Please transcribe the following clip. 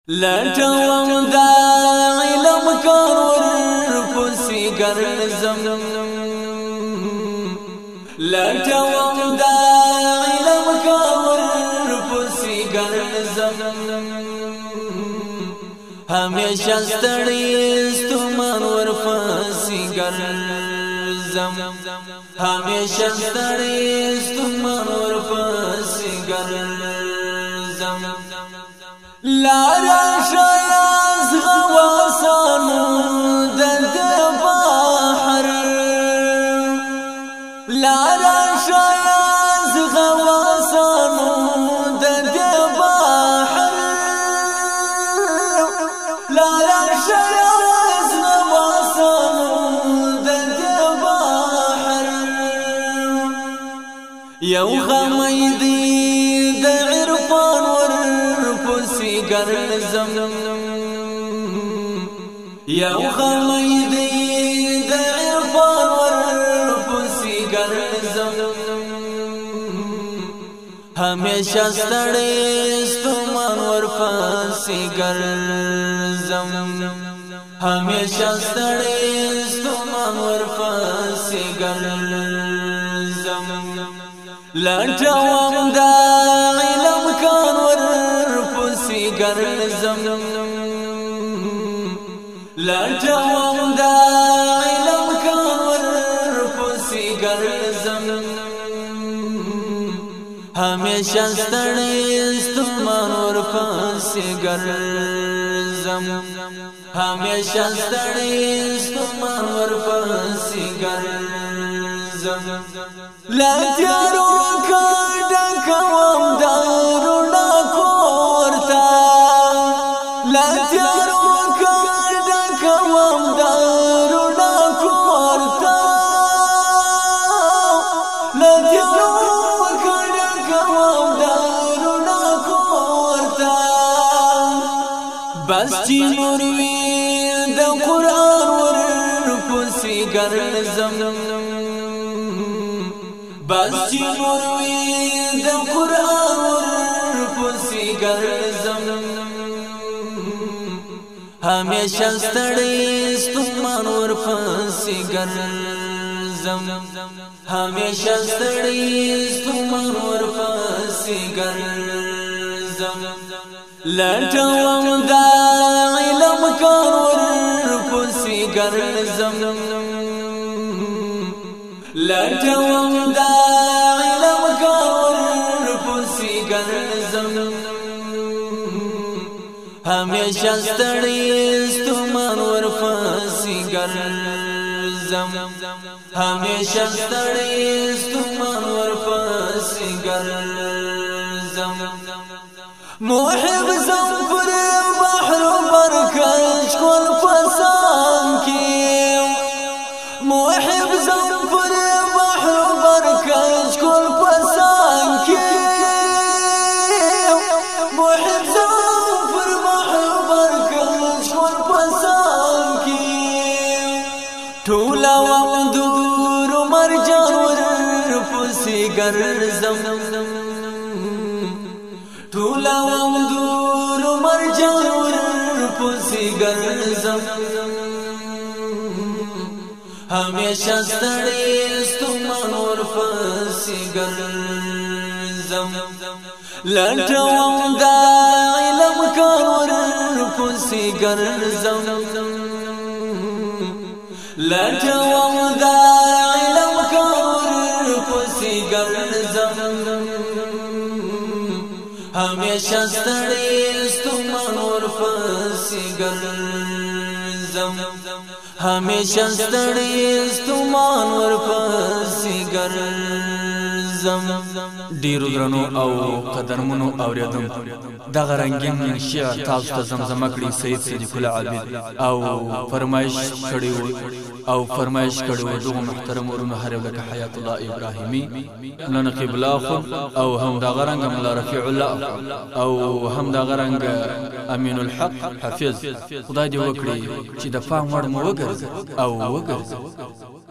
لټوم دا علم کار ورپسې ګرځم لټوم دا علم کار ورپسې ګرځم همیشه ستړی ستومان ورپسې ګرځم همیشه ستړی ستومان ورپسې ګرځم لارا شایاز غواسانو د بحر لارا شایاز غواسانو د بحر لارا شایاز غواسانو د بحر یو غمیدی د عرفان ګرځم یو غمیدی د عرفان ورپسې ګرځم همیشه ستړی ستومان ورپسې ګرځم همیشه ستړی ستومان ورپسې ګرځم لټوم دا علم کار ګرځم لټوم دا علم کار ورپسې ګرځم همیشه ستړی ستومان ورپسې ګرځم همیشه ستړی ستومان ورپسې ګرځم لټیارو کډه کوم دارونا لاتیارو کډه کوم دارونا کورتا لاتیارو کډه کوم دارونا کورتا بس چې نور وی د قران ورپسې ګرځم بس چې نور وی د قران ورپسې ګرځم همیشه ستړی ستومان ورپسې ګرځم همیشه ستړی ستومان ورپسې ګرځم لټوم دا علم کار ورپسې ګرځم لټوم دا علم کار ورپسې ګرځم همیشه ستړی ستومان ورپسې ګرځم همیشه ستړی ستومان ورپسې ګرځم محب زم پر بحر برکش کول پسان کې محب زم پر بحر برکش کول پسان کې محب زم ټولا ومدور مرجان ورپسې ګرځم ټولا ومدور مرجان ورپسې ګرځم همیشه ستړی ستومان ورپسې ګرځم لټوم دا علم کار ورپسې ګرځم لټوم دا علم کار ورپسې ګرځم همیشه ستړی ستومان ورپسې ګرځم همیشه ستړی ستومان ورپسې ګرځم ډیرو درنو او قدرمنو اوریدم دغه رنگین شعر تاسو ته زمزمه کړی سید صدیق الله عابد او فرمایش کړی او فرمایش کړو دغه محترم ورونو هر یو لکه حیات الله ابراهیمی مولانا قبله او هم دا غرنګ مولا رفیع الله او هم دا غرنګ امین الحق حفظ خدای دې وکړي چې د فهم وړ مو وګرځي او وګرځي